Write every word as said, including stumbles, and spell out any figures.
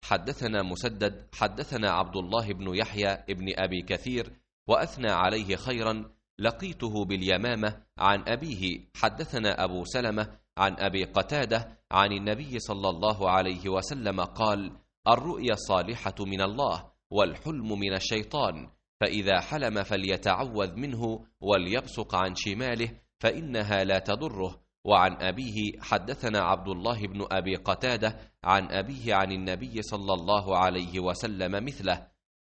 حدثنا مسدد حدثنا عبد الله بن يحيى بن أبي كثير وأثنى عليه خيرا، لقيته باليمامة عن أبيه. حدثنا أبو سلمة عن أبي قتادة عن النبي صلى الله عليه وسلم قال: الرؤيا الصالحة من الله والحلم من الشيطان، فإذا حلم فليتعوذ منه وليبصق عن شماله فإنها لا تضره. وعن أبيه حدثنا عبد الله بن أبي قتادة عن أبيه عن النبي صلى الله عليه وسلم مثله.